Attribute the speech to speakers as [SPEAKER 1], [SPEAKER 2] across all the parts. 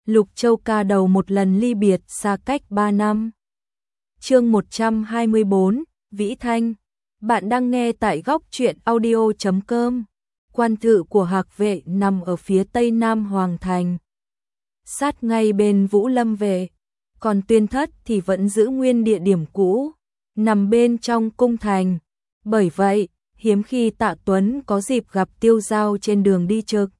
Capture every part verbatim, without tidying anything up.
[SPEAKER 1] Lục Châu ca đầu một lần ly biệt xa cách ba năm. Chương một trăm hai mươi bốn, Vĩ Thanh. Bạn đang nghe tại góc truyện audio chấm com. Quan thự của Hạc Vệ nằm ở phía tây nam Hoàng Thành, sát ngay bên Vũ Lâm Vệ, còn Tuyên Thất thì vẫn giữ nguyên địa điểm cũ, nằm bên trong cung thành. Bởi vậy, hiếm khi Tạ Tuấn có dịp gặp Tiêu Giao trên đường đi trực.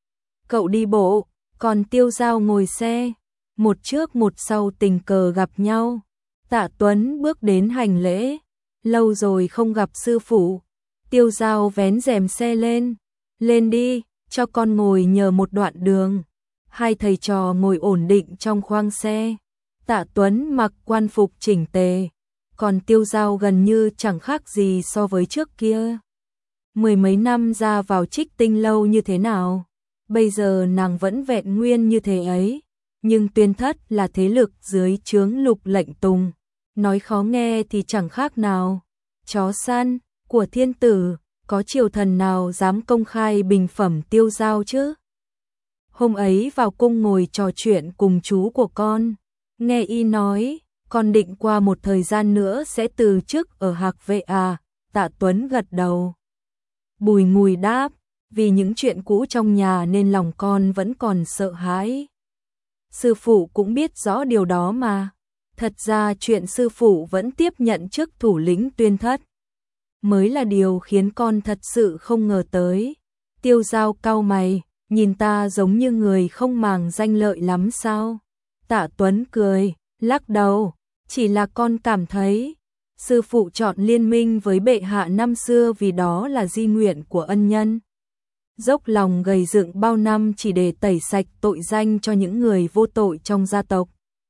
[SPEAKER 1] Cậu đi bộ, còn Tiêu Giao ngồi xe, một trước một sau tình cờ gặp nhau. Tạ Tuấn bước đến hành lễ, lâu rồi không gặp sư phụ. Tiêu Giao vén rèm xe lên, lên đi, cho con ngồi nhờ một đoạn đường. Hai thầy trò ngồi ổn định trong khoang xe. Tạ Tuấn mặc quan phục chỉnh tề, còn Tiêu Giao gần như chẳng khác gì so với trước kia. Mười mấy năm ra vào Trích Tinh lâu như thế nào, bây giờ nàng vẫn vẹn nguyên như thế ấy. Nhưng Tuyên Thất là thế lực dưới trướng Lục Lệnh Tùng, nói khó nghe thì chẳng khác nào chó săn của thiên tử, có triều thần nào dám công khai bình phẩm Tiêu Giao chứ. Hôm ấy vào cung ngồi trò chuyện cùng chú của con, nghe y nói, con định qua một thời gian nữa sẽ từ chức ở Hạc Vệ à? Tạ Tuấn gật đầu. Bùi ngùi đáp, vì những chuyện cũ trong nhà nên lòng con vẫn còn sợ hãi. Sư phụ cũng biết rõ điều đó mà. Thật ra chuyện sư phụ vẫn tiếp nhận chức thủ lĩnh Tuyên Thất mới là điều khiến con thật sự không ngờ tới. Tiêu Giao cau mày, nhìn ta giống như người không màng danh lợi lắm sao? Tạ Tuấn cười, lắc đầu, chỉ là con cảm thấy sư phụ chọn liên minh với bệ hạ năm xưa vì đó là di nguyện của ân nhân, dốc lòng gầy dựng bao năm chỉ để tẩy sạch tội danh cho những người vô tội trong gia tộc.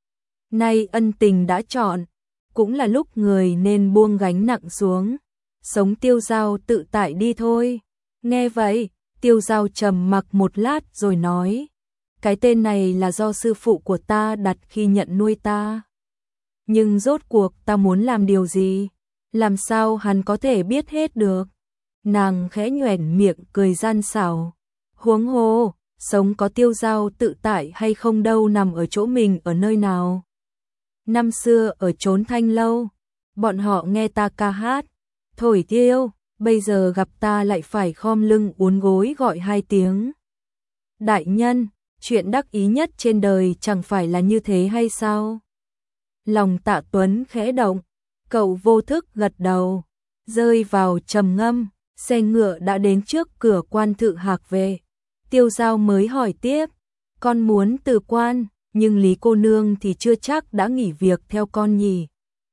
[SPEAKER 1] Nay ân tình đã chọn, cũng là lúc người nên buông gánh nặng xuống, sống Tiêu Giao tự tại đi thôi. Nghe vậy, Tiêu Giao trầm mặc một lát rồi nói, cái tên này là do sư phụ của ta đặt khi nhận nuôi ta. Nhưng rốt cuộc ta muốn làm điều gì, làm sao hắn có thể biết hết được? Nàng khẽ nhoẻn miệng cười gian xảo, huống hồ, sống có Tiêu Giao tự tại hay không đâu nằm ở chỗ mình ở nơi nào. Năm xưa ở chốn Thanh lâu, bọn họ nghe ta ca hát, thổi tiêu, bây giờ gặp ta lại phải khom lưng uốn gối gọi hai tiếng. Đại nhân, chuyện đắc ý nhất trên đời chẳng phải là như thế hay sao? Lòng Tạ Tuấn khẽ động, cậu vô thức gật đầu, rơi vào trầm ngâm. Xe ngựa đã đến trước cửa quan thự Hạc Vệ. Tiêu Giao mới hỏi tiếp, con muốn từ quan, nhưng Lý cô nương thì chưa chắc đã nghỉ việc theo con nhỉ?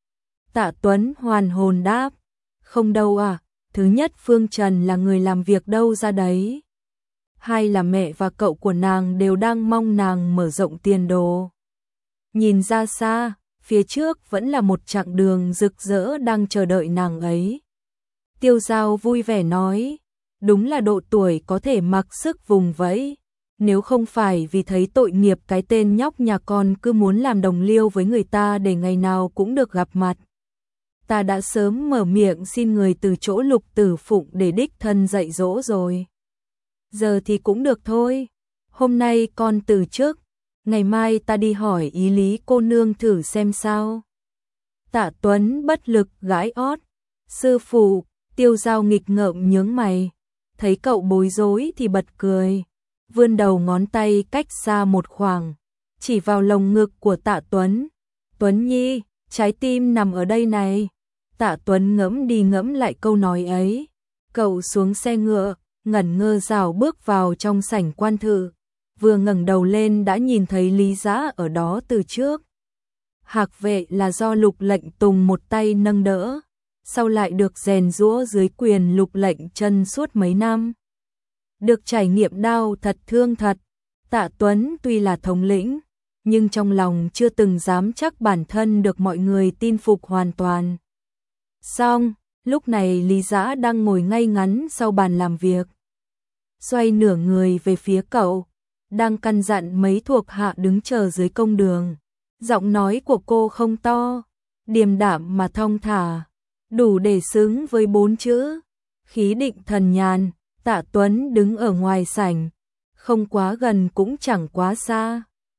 [SPEAKER 1] Tạ Tuấn hoàn hồn đáp, không đâu à, thứ nhất Phương Trần là người làm việc đâu ra đấy. Hai là mẹ và cậu của nàng đều đang mong nàng mở rộng tiền đồ. Nhìn ra xa, phía trước vẫn là một chặng đường rực rỡ đang chờ đợi nàng ấy. Tiêu Giao vui vẻ nói, đúng là độ tuổi có thể mặc sức vùng vẫy, nếu không phải vì thấy tội nghiệp cái tên nhóc nhà con cứ muốn làm đồng liêu với người ta để ngày nào cũng được gặp mặt, ta đã sớm mở miệng xin người từ chỗ Lục Tử Phụng để đích thân dạy dỗ rồi. Giờ thì cũng được thôi, hôm nay con từ chức, ngày mai ta đi hỏi ý Lý cô nương thử xem sao. Tạ Tuấn bất lực gãi ót, sư phụ. Tiêu Giao nghịch ngợm nhướng mày, thấy cậu bối rối thì bật cười, vươn đầu ngón tay cách xa một khoảng, chỉ vào lồng ngực của Tạ Tuấn. Tuấn Nhi, trái tim nằm ở đây này. Tạ Tuấn ngẫm đi ngẫm lại câu nói ấy, cậu xuống xe ngựa, ngẩn ngơ rảo bước vào trong sảnh quan thự, vừa ngẩng đầu lên đã nhìn thấy Lý Dã ở đó từ trước. Hạc Vệ là do Lục Lệnh Tùng một tay nâng đỡ, sau lại được rèn giũa dưới quyền Lục Lệnh Chân suốt mấy năm. Được trải nghiệm đau thật thương thật, Tạ Tuấn tuy là thống lĩnh, nhưng trong lòng chưa từng dám chắc bản thân được mọi người tin phục hoàn toàn. Xong, lúc này Lý Dã đang ngồi ngay ngắn sau bàn làm việc, xoay nửa người về phía cậu, đang căn dặn mấy thuộc hạ đứng chờ dưới công đường. Giọng nói của cô không to, điềm đạm mà thong thả, đủ để xứng với bốn chữ khí định thần nhàn. Tạ Tuấn đứng ở ngoài sảnh, không quá gần cũng chẳng quá xa,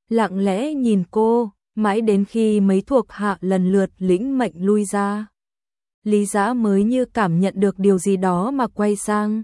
[SPEAKER 1] lặng lẽ nhìn cô, mãi đến khi mấy thuộc hạ lần lượt lĩnh mệnh lui ra. Lý Dã mới như cảm nhận được điều gì đó mà quay sang.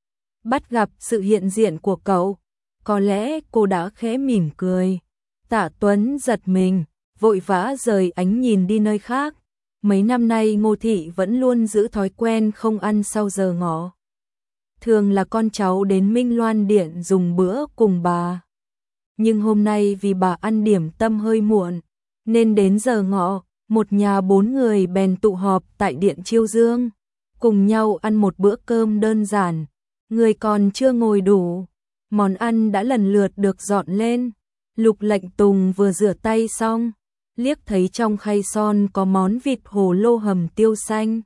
[SPEAKER 1] Bắt gặp sự hiện diện của cậu, có lẽ cô đã khẽ mỉm cười. Tạ Tuấn giật mình, vội vã rời ánh nhìn đi nơi khác. Mấy năm nay Ngô Thị vẫn luôn giữ thói quen không ăn sau giờ ngọ. Thường là con cháu đến Minh Loan Điện dùng bữa cùng bà. Nhưng hôm nay vì bà ăn điểm tâm hơi muộn, nên đến giờ ngọ, một nhà bốn người bèn tụ họp tại Điện Chiêu Dương, cùng nhau ăn một bữa cơm đơn giản. Người còn chưa ngồi đủ, món ăn đã lần lượt được dọn lên. Lục Lệnh Tùng vừa rửa tay xong, liếc thấy trong khay son có món vịt hồ lô hầm tiêu xanh.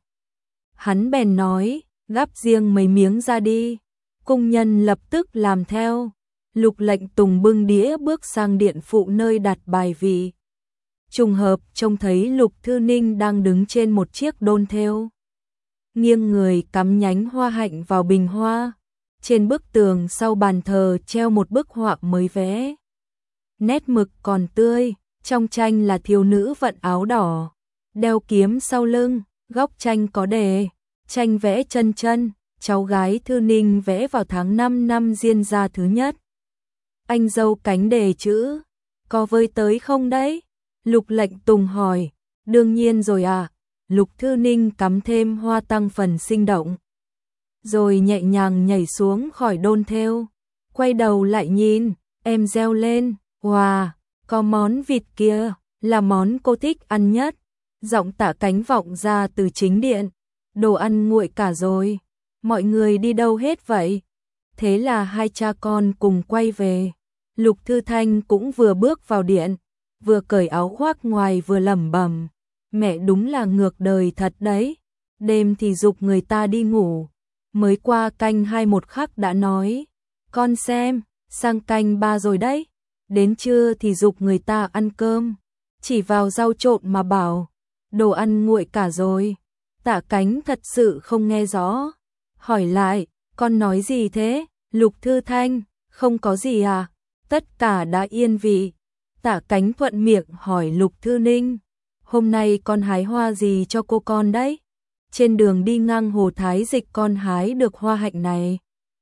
[SPEAKER 1] Hắn bèn nói, gắp riêng mấy miếng ra đi. Cung nhân lập tức làm theo. Lục Lệnh Tùng bưng đĩa bước sang điện phụ nơi đặt bài vị. Trùng hợp trông thấy Lục Thư Ninh đang đứng trên một chiếc đôn thêu, nghiêng người cắm nhánh hoa hạnh vào bình hoa. Trên bức tường sau bàn thờ treo một bức họa mới vẽ, nét mực còn tươi. Trong tranh là thiếu nữ vận áo đỏ, đeo kiếm sau lưng. Góc tranh có đề, tranh vẽ chân chân, cháu gái Thư Ninh vẽ vào tháng năm năm Diên Gia thứ nhất. Anh dâu cánh đề chữ, có với tới không đấy? Lục Lệnh Tùng hỏi. Đương nhiên rồi à. Lục Thư Ninh cắm thêm hoa tăng phần sinh động, rồi nhẹ nhàng nhảy xuống khỏi đôn thêu, quay đầu lại nhìn, em reo lên, wow, có món vịt kia, là món cô thích ăn nhất. Giọng Tạ Cánh vọng ra từ chính điện, đồ ăn nguội cả rồi, mọi người đi đâu hết vậy? Thế là hai cha con cùng quay về. Lục Thư Thanh cũng vừa bước vào điện, vừa cởi áo khoác ngoài vừa lẩm bẩm, mẹ đúng là ngược đời thật đấy. Đêm thì giục người ta đi ngủ, mới qua canh hai một khắc đã nói, con xem, sang canh ba rồi đấy. Đến trưa thì giục người ta ăn cơm, chỉ vào rau trộn mà bảo, đồ ăn nguội cả rồi. Tạ Cánh thật sự không nghe rõ, hỏi lại, con nói gì thế? Lục Thư Thanh, không có gì à? Tất cả đã yên vị. Tạ Cánh thuận miệng hỏi Lục Thư Ninh, hôm nay con hái hoa gì cho cô con đấy? Trên đường đi ngang hồ Thái Dịch con hái được hoa hạnh này,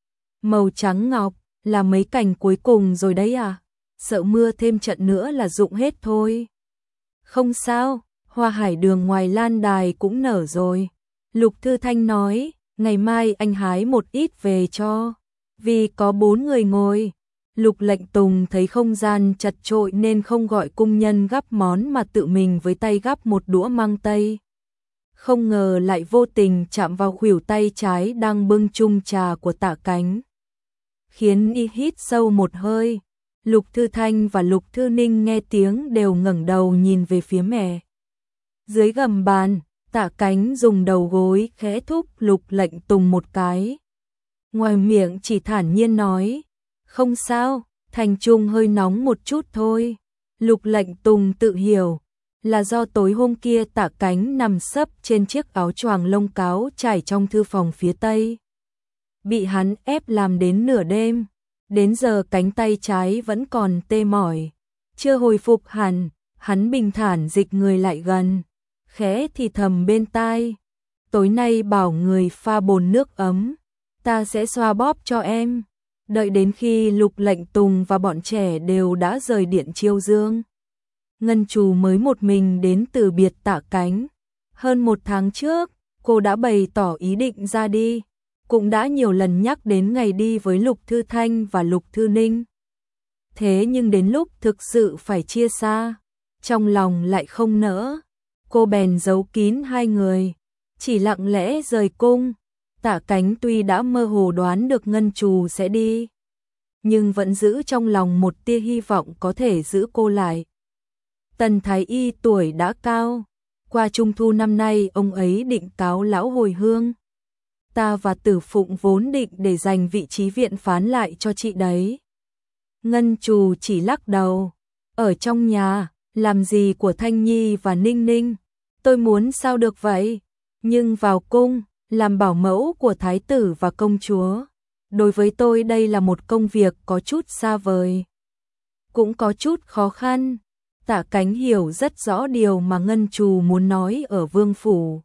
[SPEAKER 1] màu trắng ngọc, là mấy cành cuối cùng rồi đấy à? Sợ mưa thêm trận nữa là rụng hết thôi. Không sao, hoa hải đường ngoài lan đài cũng nở rồi. Lục Thư Thanh nói, ngày mai anh hái một ít về cho, vì có bốn người ngồi. Lục Lệnh Tùng thấy không gian chật chội nên không gọi cung nhân gắp món mà tự mình với tay gắp một đũa măng tây. Không ngờ lại vô tình chạm vào khuỷu tay trái đang bưng chung trà của Tạ Cánh, khiến y hít sâu một hơi. Lục Thư Thanh và Lục Thư Ninh nghe tiếng đều ngẩng đầu nhìn về phía mẹ. Dưới gầm bàn, Tạ Cánh dùng đầu gối khẽ thúc Lục Lệnh Tùng một cái, ngoài miệng chỉ thản nhiên nói, không sao, thành trung hơi nóng một chút thôi. Lục Lệnh Tùng tự hiểu, là do tối hôm kia Tạ Cánh nằm sấp trên chiếc áo choàng lông cáo trải trong thư phòng phía tây, bị hắn ép làm đến nửa đêm. Đến giờ cánh tay trái vẫn còn tê mỏi, chưa hồi phục hẳn. Hắn bình thản dịch người lại gần, khẽ thì thầm bên tai, tối nay bảo người pha bồn nước ấm, ta sẽ xoa bóp cho em. Đợi đến khi Lục Lệnh Tùng và bọn trẻ đều đã rời Điện Chiêu Dương, Ngân Trù mới một mình đến từ biệt Tạ Cánh. Hơn một tháng trước, cô đã bày tỏ ý định ra đi, cũng đã nhiều lần nhắc đến ngày đi với Lục Thư Thanh và Lục Thư Ninh. Thế nhưng đến lúc thực sự phải chia xa, trong lòng lại không nỡ, cô bèn giấu kín hai người, chỉ lặng lẽ rời cung. Tạ Cánh tuy đã mơ hồ đoán được Ngân Trù sẽ đi, nhưng vẫn giữ trong lòng một tia hy vọng có thể giữ cô lại. Tần Thái Y tuổi đã cao, qua Trung thu năm nay ông ấy định cáo lão hồi hương. Ta và Tử Phụng vốn định để dành vị trí viện phán lại cho chị đấy. Ngân Trù chỉ lắc đầu, ở trong nhà, làm gì của Thanh Nhi và Ninh Ninh, tôi muốn sao được vậy, nhưng vào cung, làm bảo mẫu của thái tử và công chúa, đối với tôi đây là một công việc có chút xa vời. cũng có chút khó khăn. Tạ Cánh hiểu rất rõ điều mà Ngân Trù muốn nói ở vương phủ.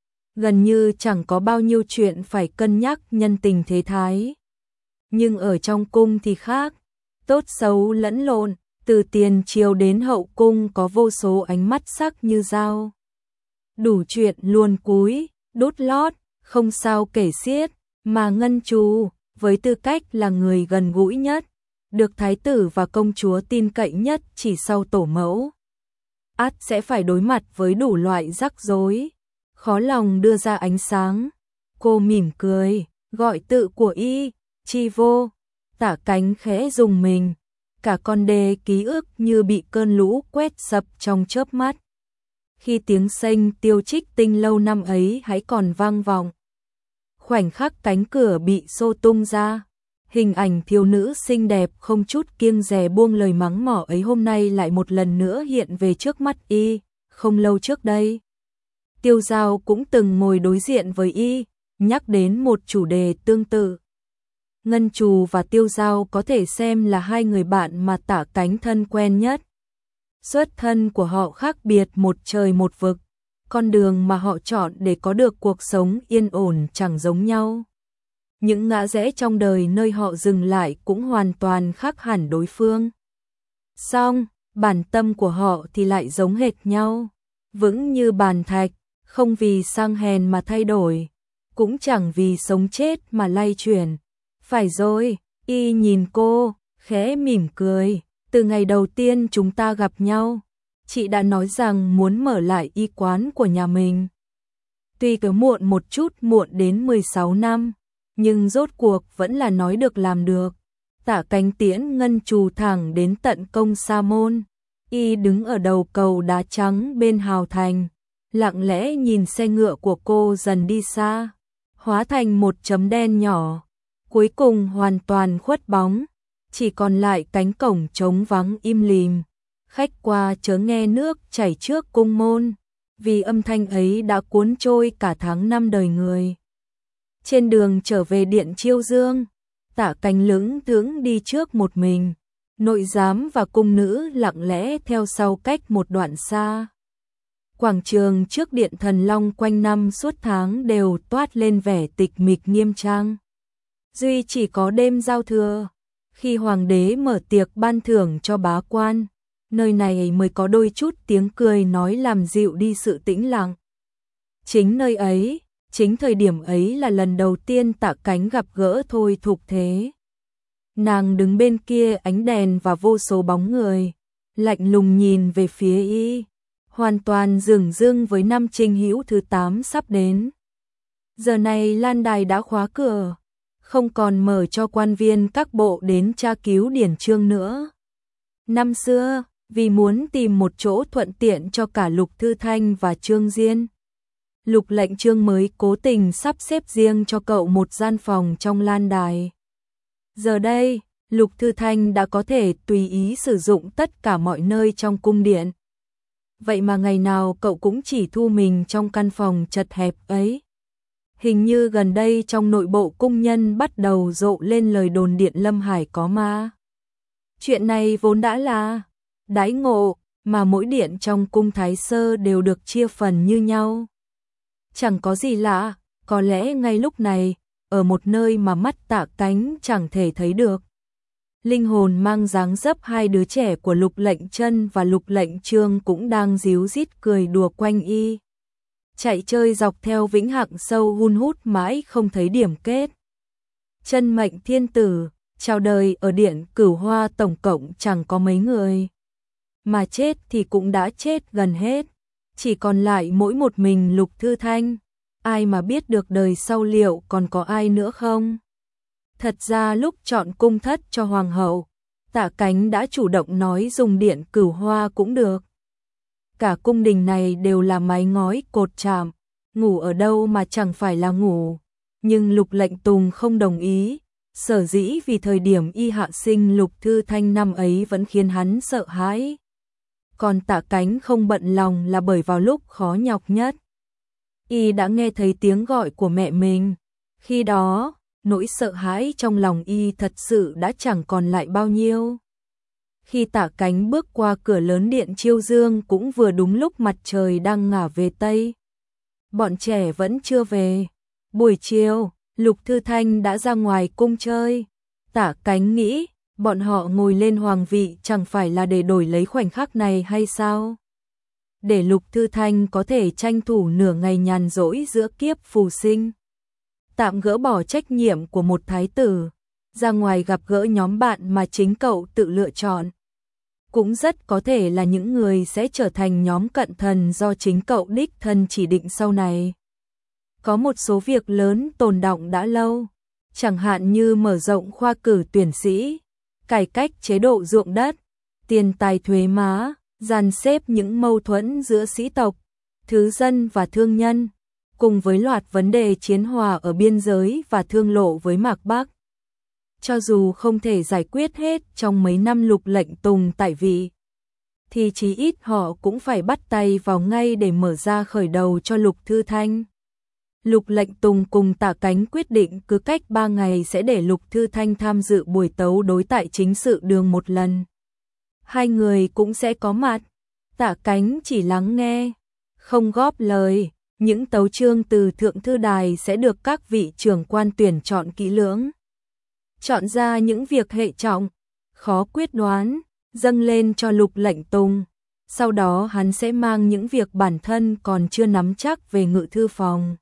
[SPEAKER 1] Gần như chẳng có bao nhiêu chuyện phải cân nhắc nhân tình thế thái. Nhưng ở trong cung thì khác, tốt xấu lẫn lộn, từ tiền triều đến hậu cung có vô số ánh mắt sắc như dao. Đủ chuyện luồn cúi, đút lót, không sao kể xiết, mà Ngân Trù, với tư cách là người gần gũi nhất, được thái tử và công chúa tin cậy nhất chỉ sau tổ mẫu, ắt sẽ phải đối mặt với đủ loại rắc rối, khó lòng đưa ra ánh sáng. Cô mỉm cười, gọi tự của y, Chi Vô. Tạ Cánh khẽ dùng mình, cả con đê ký ức như bị cơn lũ quét sập trong chớp mắt. Khi tiếng sênh Tiêu Trích Tinh lâu năm ấy hãy còn vang vọng. Khoảnh khắc cánh cửa bị xô tung ra, hình ảnh thiếu nữ xinh đẹp không chút kiêng dè buông lời mắng mỏ ấy hôm nay lại một lần nữa hiện về trước mắt y. Không lâu trước đây, Tiêu Giao cũng từng ngồi đối diện với y, nhắc đến một chủ đề tương tự. Ngân Trù và Tiêu Giao có thể xem là hai người bạn mà Tạ Cánh thân quen nhất. Xuất thân của họ khác biệt một trời một vực, con đường mà họ chọn để có được cuộc sống yên ổn chẳng giống nhau. Những ngã rẽ trong đời nơi họ dừng lại cũng hoàn toàn khác hẳn đối phương. Song, bản tâm của họ thì lại giống hệt nhau, vững như bàn thạch, không vì sang hèn mà thay đổi, cũng chẳng vì sống chết mà lay chuyển. Phải rồi, y nhìn cô, khẽ mỉm cười, từ ngày đầu tiên chúng ta gặp nhau, chị đã nói rằng muốn mở lại y quán của nhà mình. Tuy cứ muộn một chút, muộn đến mười sáu năm, nhưng rốt cuộc vẫn là nói được làm được. Tạ Cánh tiễn Ngân Trù thẳng đến tận Công Sa Môn, y đứng ở đầu cầu đá trắng bên hào thành, lặng lẽ nhìn xe ngựa của cô dần đi xa, hóa thành một chấm đen nhỏ, cuối cùng hoàn toàn khuất bóng, chỉ còn lại cánh cổng trống vắng im lìm. Khách qua chớ nghe nước chảy trước cung môn, vì âm thanh ấy đã cuốn trôi cả tháng năm đời người. Trên đường trở về điện Chiêu Dương, Tạ Cánh lững thững đi trước một mình, nội giám và cung nữ lặng lẽ theo sau cách một đoạn xa. Quảng trường trước điện Thần Long quanh năm suốt tháng đều toát lên vẻ tịch mịch nghiêm trang. Duy chỉ có đêm giao thừa, khi hoàng đế mở tiệc ban thưởng cho bá quan, nơi này mới có đôi chút tiếng cười nói làm dịu đi sự tĩnh lặng. Chính nơi ấy, chính thời điểm ấy là lần đầu tiên Tạ Cánh gặp gỡ Thôi Thục Thế. Nàng đứng bên kia ánh đèn và vô số bóng người, lạnh lùng nhìn về phía y, hoàn toàn dửng dưng với năm Trinh Hữu thứ tám sắp đến. Giờ này lan đài đã khóa cửa, không còn mở cho quan viên các bộ đến tra cứu điển chương nữa. Năm xưa, vì muốn tìm một chỗ thuận tiện cho cả Lục Thư Thanh và Trương Diên, Lục Lệnh Trương mới cố tình sắp xếp riêng cho cậu một gian phòng trong lan đài. Giờ đây, Lục Thư Thanh đã có thể tùy ý sử dụng tất cả mọi nơi trong cung điện. Vậy mà ngày nào cậu cũng chỉ thu mình trong căn phòng chật hẹp ấy. Hình như gần đây trong nội bộ cung nhân bắt đầu rộ lên lời đồn điện Lâm Hải có ma. Chuyện này vốn đã là đãi ngộ mà mỗi điện trong cung Thái Sơ đều được chia phần như nhau. Chẳng có gì lạ, có lẽ ngay lúc này, ở một nơi mà mắt Tạ Cánh chẳng thể thấy được, linh hồn mang dáng dấp hai đứa trẻ của Lục Lệnh Chân và Lục Lệnh Trương cũng đang díu dít cười đùa quanh y. Chạy chơi dọc theo vĩnh hằng sâu hun hút mãi không thấy điểm kết. Chân mệnh thiên tử, chào đời ở điện Cửu Hoa tổng cộng chẳng có mấy người. Mà chết thì cũng đã chết gần hết. Chỉ còn lại mỗi một mình Lục Thư Thanh. Ai mà biết được đời sau liệu còn có ai nữa không? Thật ra lúc chọn cung thất cho hoàng hậu, Tạ Cánh đã chủ động nói dùng điện Cửu Hoa cũng được. Cả cung đình này đều là mái ngói cột chạm, ngủ ở đâu mà chẳng phải là ngủ. Nhưng Lục Lệnh Tùng không đồng ý, sở dĩ vì thời điểm y hạ sinh Lục Thư Thanh năm ấy vẫn khiến hắn sợ hãi. Còn Tạ Cánh không bận lòng là bởi vào lúc khó nhọc nhất, y đã nghe thấy tiếng gọi của mẹ mình. Khi đó, nỗi sợ hãi trong lòng y thật sự đã chẳng còn lại bao nhiêu. Khi Tạ Cánh bước qua cửa lớn điện chiêu dương cũng vừa đúng lúc mặt trời đang ngả về Tây. Bọn trẻ vẫn chưa về. Buổi chiều, Lục Thư Thanh đã ra ngoài cung chơi. Tạ Cánh nghĩ, bọn họ ngồi lên hoàng vị chẳng phải là để đổi lấy khoảnh khắc này hay sao? Để Lục Thư Thanh có thể tranh thủ nửa ngày nhàn rỗi giữa kiếp phù sinh. Tạm gỡ bỏ trách nhiệm của một thái tử, ra ngoài gặp gỡ nhóm bạn mà chính cậu tự lựa chọn. Cũng rất có thể là những người sẽ trở thành nhóm cận thần do chính cậu đích thân chỉ định sau này. Có một số việc lớn tồn đọng đã lâu, chẳng hạn như mở rộng khoa cử tuyển sĩ, cải cách chế độ ruộng đất, tiền tài thuế má, dàn xếp những mâu thuẫn giữa sĩ tộc, thứ dân và thương nhân, cùng với loạt vấn đề chiến hòa ở biên giới và thương lộ với Mạc Bắc. Cho dù không thể giải quyết hết trong mấy năm Lục Lệnh Tùng tại vị, thì chí ít họ cũng phải bắt tay vào ngay để mở ra khởi đầu cho Lục Thư Thanh. Lục Lệnh Tùng cùng Tạ Cánh quyết định cứ cách ba ngày sẽ để Lục Thư Thanh tham dự buổi tấu đối tại chính sự đường một lần. Hai người cũng sẽ có mặt. Tạ Cánh chỉ lắng nghe, không góp lời. Những tấu chương từ Thượng Thư Đài sẽ được các vị trưởng quan tuyển chọn kỹ lưỡng. Chọn ra những việc hệ trọng, khó quyết đoán, dâng lên cho Lục Lệnh Tùng. Sau đó hắn sẽ mang những việc bản thân còn chưa nắm chắc về ngự thư phòng.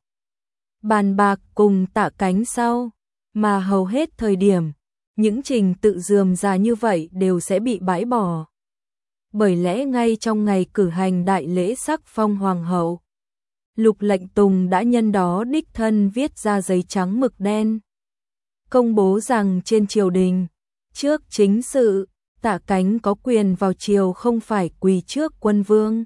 [SPEAKER 1] Bàn bạc cùng Tạ Cánh sau, mà hầu hết thời điểm, những trình tự rườm rà như vậy đều sẽ bị bãi bỏ. Bởi lẽ ngay trong ngày cử hành đại lễ sắc phong hoàng hậu, Lục Lệnh Tùng đã nhân đó đích thân viết ra giấy trắng mực đen, công bố rằng trên triều đình, trước chính sự, Tạ Cánh có quyền vào triều không phải quỳ trước quân vương.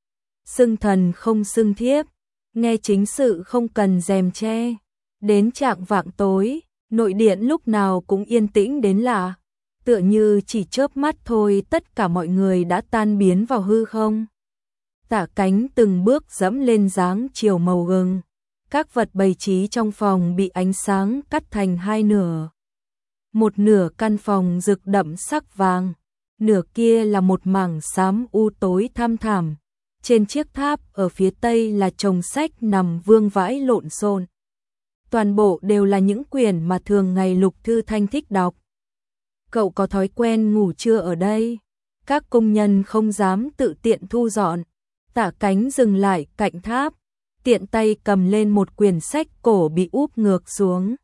[SPEAKER 1] Xưng thần không xưng thiếp, nghe chính sự không cần rèm che. Đến trạng vạng tối, nội điện lúc nào cũng yên tĩnh đến lạ, tựa như chỉ chớp mắt thôi tất cả mọi người đã tan biến vào hư không. Tạ Cánh từng bước dẫm lên dáng chiều màu gừng, các vật bày trí trong phòng bị ánh sáng cắt thành hai nửa. Một nửa căn phòng rực đậm sắc vàng, nửa kia là một mảng xám u tối thăm thẳm. Trên chiếc tháp ở phía tây là chồng sách nằm vương vãi lộn xộn. Toàn bộ đều là những quyển mà thường ngày Lục Thư Thanh thích đọc. Cậu có thói quen ngủ trưa ở đây. Các công nhân không dám tự tiện thu dọn. Tạ Cánh dừng lại cạnh tháp, tiện tay cầm lên một quyển sách cổ bị úp ngược xuống.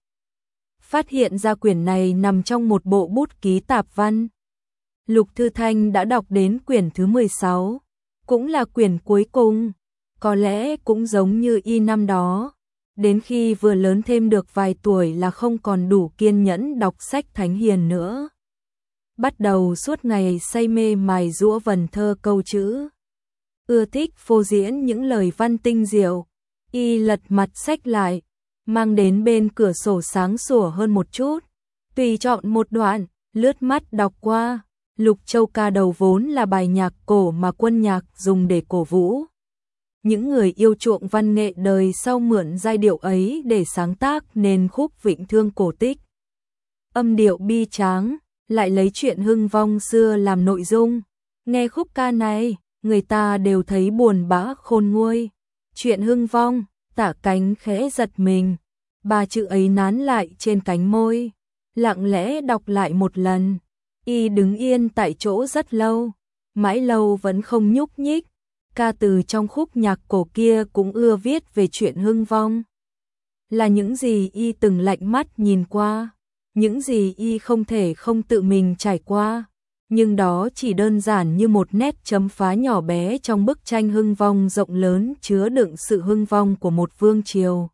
[SPEAKER 1] Phát hiện ra quyển này nằm trong một bộ bút ký tạp văn. Lục Thư Thanh đã đọc đến quyển thứ mười sáu, cũng là quyển cuối cùng, có lẽ cũng giống như y năm đó. Đến khi vừa lớn thêm được vài tuổi là không còn đủ kiên nhẫn đọc sách thánh hiền nữa. Bắt đầu suốt ngày say mê mài giũa vần thơ câu chữ. Ưa thích phô diễn những lời văn tinh diệu. Y lật mặt sách lại, mang đến bên cửa sổ sáng sủa hơn một chút. Tùy chọn một đoạn, lướt mắt đọc qua. Lục Châu Ca Đầu vốn là bài nhạc cổ mà quân nhạc dùng để cổ vũ. Những người yêu chuộng văn nghệ đời sau mượn giai điệu ấy để sáng tác nên khúc Vịnh Thương cổ tích. Âm điệu bi tráng, lại lấy chuyện hưng vong xưa làm nội dung. Nghe khúc ca này, người ta đều thấy buồn bã khôn nguôi. Chuyện hưng vong, Tạ Cánh khẽ giật mình. Ba chữ ấy nán lại trên cánh môi, lặng lẽ đọc lại một lần. Y đứng yên tại chỗ rất lâu, mãi lâu vẫn không nhúc nhích. Ca từ trong khúc nhạc cổ kia cũng ưa viết về chuyện hưng vong. Là những gì Y từng lạnh mắt nhìn qua, những gì Y không thể không tự mình trải qua. Nhưng đó chỉ đơn giản như một nét chấm phá nhỏ bé trong bức tranh hưng vong rộng lớn chứa đựng sự hưng vong của một vương triều,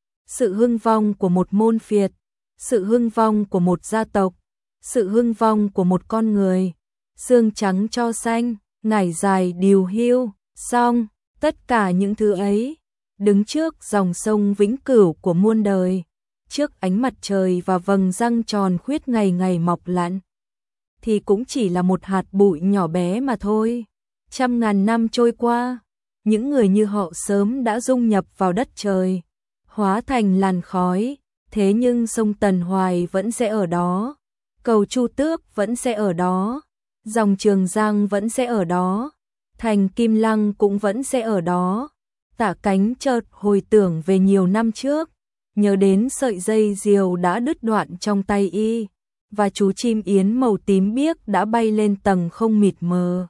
[SPEAKER 1] sự hưng vong của một môn phiệt, sự hưng vong của một gia tộc, sự hưng vong của một con người. Xương trắng cho xanh, ngải dài điều hưu, xong, tất cả những thứ ấy, đứng trước dòng sông vĩnh cửu của muôn đời, trước ánh mặt trời và vầng răng tròn khuyết ngày ngày mọc lặn, thì cũng chỉ là một hạt bụi nhỏ bé mà thôi. Trăm ngàn năm trôi qua, những người như họ sớm đã dung nhập vào đất trời, hóa thành làn khói, thế nhưng sông Tần Hoài vẫn sẽ ở đó, cầu Chu Tước vẫn sẽ ở đó, Dòng Trường Giang vẫn sẽ ở đó, thành Kim Lăng cũng vẫn sẽ ở đó. Tạ Cánh chợt hồi tưởng về nhiều năm trước, nhớ đến sợi dây diều đã đứt đoạn trong tay y, và chú chim yến màu tím biếc đã bay lên tầng không mịt mờ,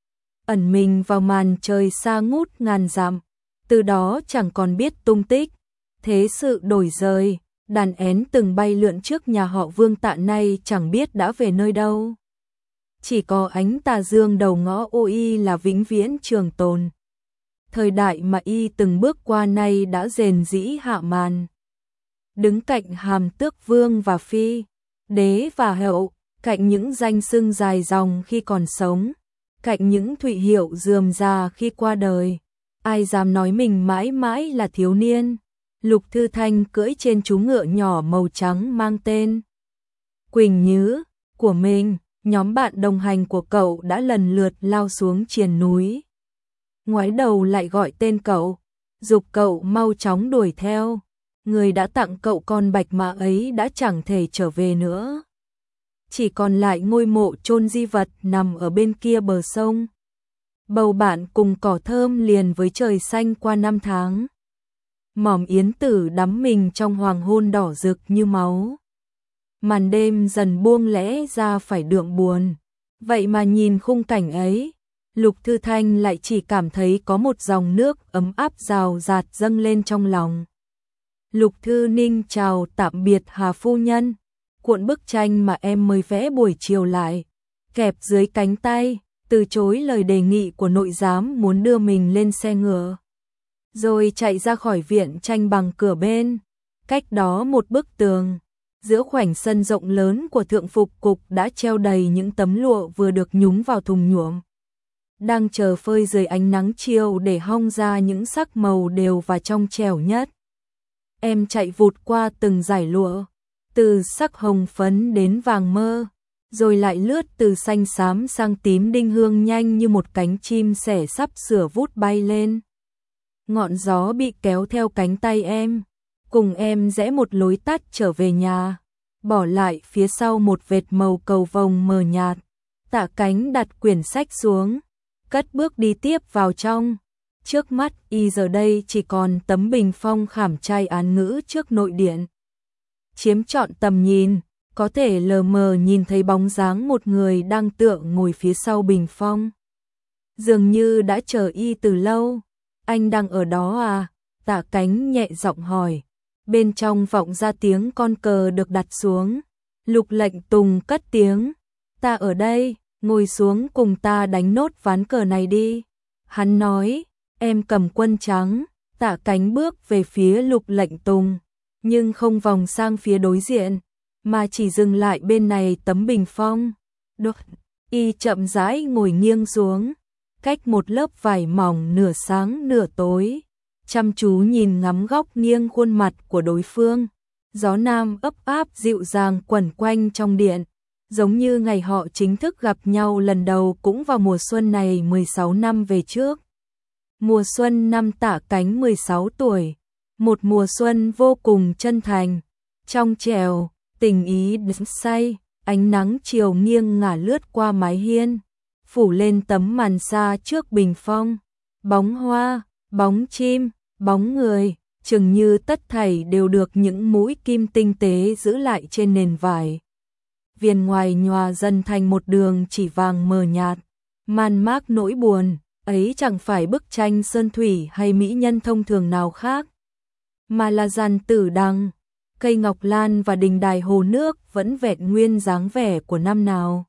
[SPEAKER 1] ẩn mình vào màn trời xa ngút ngàn dặm, từ đó chẳng còn biết tung tích. Thế sự đổi rời, đàn én từng bay lượn trước nhà họ Vương Tạ nay chẳng biết đã về nơi đâu. Chỉ có ánh tà dương đầu ngõ ô y là vĩnh viễn trường tồn. Thời đại mà y từng bước qua nay đã rền rĩ hạ màn. Đứng cạnh Hàm Tước Vương và Phi, Đế và Hậu, cạnh những danh xưng dài dòng khi còn sống, cạnh những thụy hiệu rườm rà khi qua đời, ai dám nói mình mãi mãi là thiếu niên. Lục Thư Thanh cưỡi trên chú ngựa nhỏ màu trắng mang tên Quỳnh Nhứ của mình. Nhóm bạn đồng hành của cậu đã lần lượt lao xuống triền núi. Ngoái đầu lại gọi tên cậu, giục cậu mau chóng đuổi theo. Người đã tặng cậu con bạch mã ấy đã chẳng thể trở về nữa. Chỉ còn lại ngôi mộ chôn di vật nằm ở bên kia bờ sông. Bầu bạn cùng cỏ thơm liền với trời xanh qua năm tháng. Mỏm yến tử đắm mình trong hoàng hôn đỏ rực như máu. Màn đêm dần buông lẽ ra phải đượm buồn. Vậy mà nhìn khung cảnh ấy, Lục Thư Thanh lại chỉ cảm thấy có một dòng nước ấm áp rào rạt dâng lên trong lòng. Lục Thư Ninh chào tạm biệt Hà phu nhân, cuộn bức tranh mà em mới vẽ buổi chiều lại, kẹp dưới cánh tay, từ chối lời đề nghị của nội giám muốn đưa mình lên xe ngựa. Rồi chạy ra khỏi viện tranh bằng cửa bên, cách đó một bức tường. Giữa khoảnh sân rộng lớn của thượng phục cục đã treo đầy những tấm lụa vừa được nhúng vào thùng nhuộm. Đang chờ phơi dưới ánh nắng chiều để hong ra những sắc màu đều và trong trẻo nhất. Em chạy vụt qua từng dải lụa, từ sắc hồng phấn đến vàng mơ, rồi lại lướt từ xanh xám sang tím đinh hương nhanh như một cánh chim sẻ sắp sửa vút bay lên. Ngọn gió bị kéo theo cánh tay em, cùng em rẽ một lối tắt trở về nhà, bỏ lại phía sau một vệt màu cầu vồng mờ nhạt. Tạ Cánh đặt quyển sách xuống, cất bước đi tiếp vào trong. Trước mắt y giờ đây chỉ còn tấm bình phong khảm trai án ngữ trước nội điện. Chiếm trọn tầm nhìn, có thể lờ mờ nhìn thấy bóng dáng một người đang tựa ngồi phía sau bình phong. Dường như đã chờ y từ lâu. Anh đang ở đó à? Tạ Cánh nhẹ giọng hỏi. Bên trong vọng ra tiếng con cờ được đặt xuống. Lục Lệnh Tùng cất tiếng. Ta ở đây, ngồi xuống cùng ta đánh nốt ván cờ này đi. Hắn nói, em cầm quân trắng. Tạ Cánh bước về phía Lục Lệnh Tùng, nhưng không vòng sang phía đối diện, mà chỉ dừng lại bên này tấm bình phong. Đột, y chậm rãi ngồi nghiêng xuống, cách một lớp vải mỏng nửa sáng nửa tối, chăm chú nhìn ngắm góc nghiêng khuôn mặt của đối phương. Gió nam ấp áp dịu dàng quẩn quanh trong điện, giống như ngày họ chính thức gặp nhau lần đầu cũng vào mùa xuân này mười sáu năm về trước. Mùa xuân năm Tạ Cánh mười sáu tuổi, một mùa xuân vô cùng chân thành, trong trẻo, tình ý đắm say. Ánh nắng chiều nghiêng ngả lướt qua mái hiên, phủ lên tấm màn sa trước bình phong. Bóng hoa, bóng chim, bóng người, chừng như tất thảy đều được những mũi kim tinh tế giữ lại trên nền vải. Viền ngoài nhòa dần thành một đường chỉ vàng mờ nhạt, man mác nỗi buồn. Ấy chẳng phải bức tranh sơn thủy hay mỹ nhân thông thường nào khác, mà là giàn tử đằng, cây ngọc lan và đình đài hồ nước vẫn vẹn nguyên dáng vẻ của năm nào.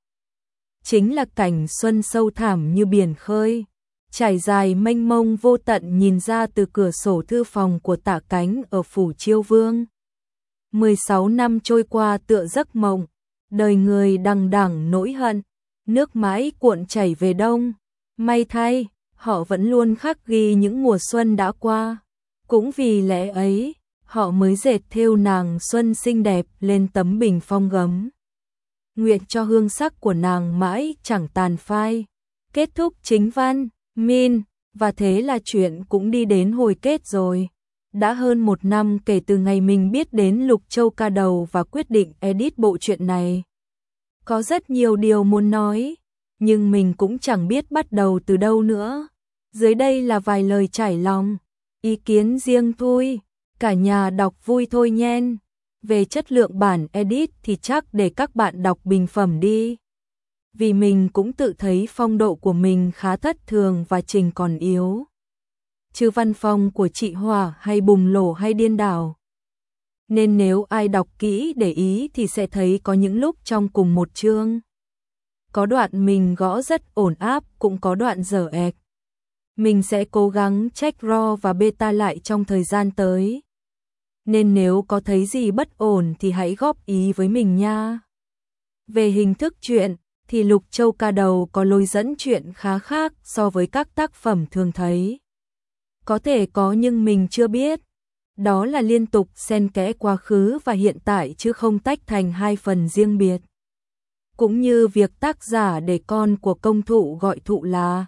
[SPEAKER 1] Chính là cảnh xuân sâu thẳm như biển khơi, trải dài mênh mông vô tận nhìn ra từ cửa sổ thư phòng của Tạ Cánh ở phủ Chiêu Vương. mười sáu năm trôi qua tựa giấc mộng, đời người đằng đẵng nỗi hận, nước mãi cuộn chảy về đông. May thay, họ vẫn luôn khắc ghi những mùa xuân đã qua. Cũng vì lẽ ấy, họ mới dệt thêu nàng xuân xinh đẹp lên tấm bình phong gấm. Nguyện cho hương sắc của nàng mãi chẳng tàn phai. Kết thúc chính văn, min, và thế là chuyện cũng đi đến hồi kết rồi. Đã hơn một năm kể từ ngày mình biết đến Lục Châu Ca Đầu và quyết định edit bộ truyện này. Có rất nhiều điều muốn nói, nhưng mình cũng chẳng biết bắt đầu từ đâu nữa. Dưới đây là vài lời trải lòng, ý kiến riêng thôi, cả nhà đọc vui thôi nhen. Về chất lượng bản edit thì chắc để các bạn đọc bình phẩm đi. Vì mình cũng tự thấy phong độ của mình khá thất thường và trình còn yếu. Chứ văn phong của chị Hòa hay bùng nổ hay điên đảo. Nên nếu ai đọc kỹ để ý thì sẽ thấy có những lúc trong cùng một chương. Có đoạn mình gõ rất ổn áp, cũng có đoạn dở ẹc. Mình sẽ cố gắng check raw và beta lại trong thời gian tới. Nên nếu có thấy gì bất ổn thì hãy góp ý với mình nha. Về hình thức truyện thì Lục Châu Ca Đầu có lối dẫn truyện khá khác so với các tác phẩm thường thấy. Có thể có nhưng mình chưa biết. Đó là liên tục xen kẽ quá khứ và hiện tại chứ không tách thành hai phần riêng biệt. Cũng như việc tác giả để con của công thụ gọi thụ là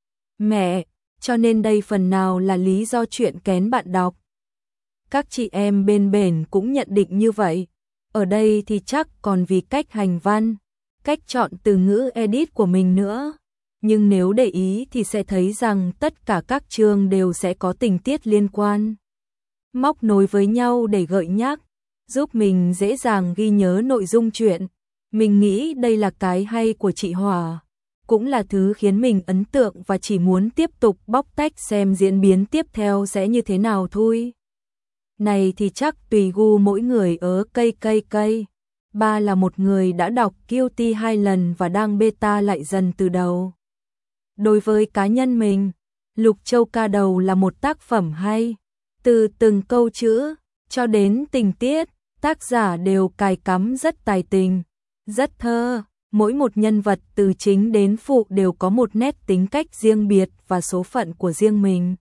[SPEAKER 1] mẹ, cho nên đây phần nào là lý do chuyện kén bạn đọc. Các chị em bên bển cũng nhận định như vậy. Ở đây thì chắc còn vì cách hành văn, cách chọn từ ngữ edit của mình nữa. Nhưng nếu để ý thì sẽ thấy rằng tất cả các chương đều sẽ có tình tiết liên quan, móc nối với nhau để gợi nhắc, giúp mình dễ dàng ghi nhớ nội dung truyện. Mình nghĩ đây là cái hay của chị Hòa, cũng là thứ khiến mình ấn tượng và chỉ muốn tiếp tục bóc tách xem diễn biến tiếp theo sẽ như thế nào thôi. Này thì chắc tùy gu mỗi người ở cây cây cây. Ba là một người đã đọc Guilty hai lần và đang beta lại dần từ đầu. Đối với cá nhân mình, Lục Châu Ca Đầu là một tác phẩm hay. Từ từng câu chữ cho đến tình tiết, tác giả đều cài cắm rất tài tình, rất thơ. Mỗi một nhân vật từ chính đến phụ đều có một nét tính cách riêng biệt và số phận của riêng mình.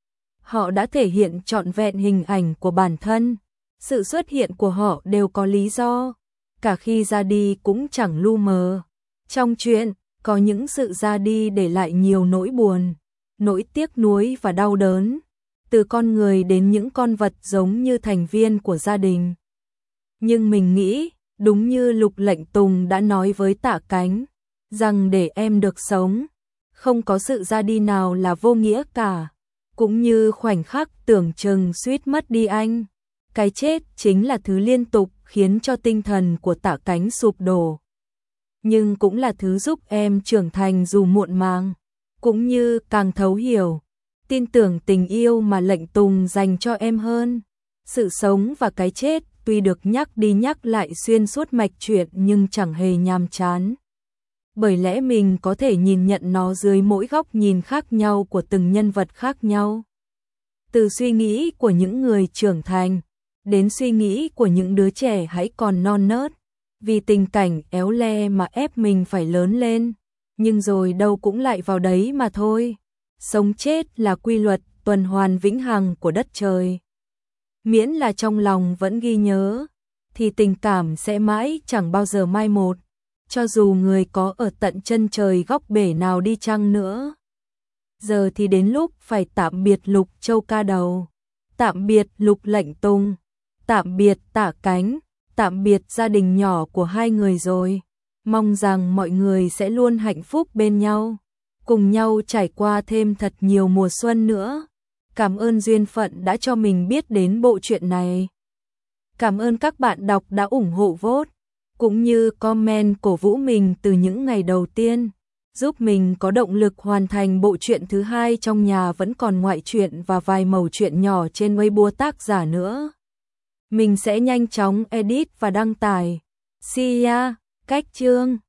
[SPEAKER 1] Họ đã thể hiện trọn vẹn hình ảnh của bản thân. Sự xuất hiện của họ đều có lý do. Cả khi ra đi cũng chẳng lu mờ. Trong truyện, có những sự ra đi để lại nhiều nỗi buồn, nỗi tiếc nuối và đau đớn. Từ con người đến những con vật giống như thành viên của gia đình. Nhưng mình nghĩ, đúng như Lục Lệnh Tùng đã nói với Tạ Cánh, rằng để em được sống, không có sự ra đi nào là vô nghĩa cả. Cũng như khoảnh khắc tưởng chừng suýt mất đi anh. Cái chết chính là thứ liên tục khiến cho tinh thần của Tạ Cánh sụp đổ. Nhưng cũng là thứ giúp em trưởng thành dù muộn màng. Cũng như càng thấu hiểu, tin tưởng tình yêu mà Lệnh Tùng dành cho em hơn. Sự sống và cái chết tuy được nhắc đi nhắc lại xuyên suốt mạch truyện nhưng chẳng hề nhàm chán. Bởi lẽ mình có thể nhìn nhận nó dưới mỗi góc nhìn khác nhau của từng nhân vật khác nhau. Từ suy nghĩ của những người trưởng thành, đến suy nghĩ của những đứa trẻ hãy còn non nớt, vì tình cảnh éo le mà ép mình phải lớn lên, nhưng rồi đâu cũng lại vào đấy mà thôi. Sống chết là quy luật tuần hoàn vĩnh hằng của đất trời. Miễn là trong lòng vẫn ghi nhớ, thì tình cảm sẽ mãi chẳng bao giờ mai một, cho dù người có ở tận chân trời góc bể nào đi chăng nữa. Giờ thì đến lúc phải tạm biệt Lục Châu Ca Đầu, tạm biệt Lục Lệnh Tùng, tạm biệt Tạ Cánh, tạm biệt gia đình nhỏ của hai người rồi. Mong rằng mọi người sẽ luôn hạnh phúc bên nhau, cùng nhau trải qua thêm thật nhiều mùa xuân nữa. Cảm ơn duyên phận đã cho mình biết đến bộ truyện này. Cảm ơn các bạn đọc đã ủng hộ vote, cũng như comment cổ vũ mình từ những ngày đầu tiên, giúp mình có động lực hoàn thành bộ truyện thứ hai. Trong nhà vẫn còn ngoại truyện và vài mẩu truyện nhỏ trên Weibo tác giả nữa. Mình sẽ nhanh chóng edit và đăng tải. See ya, cách chương.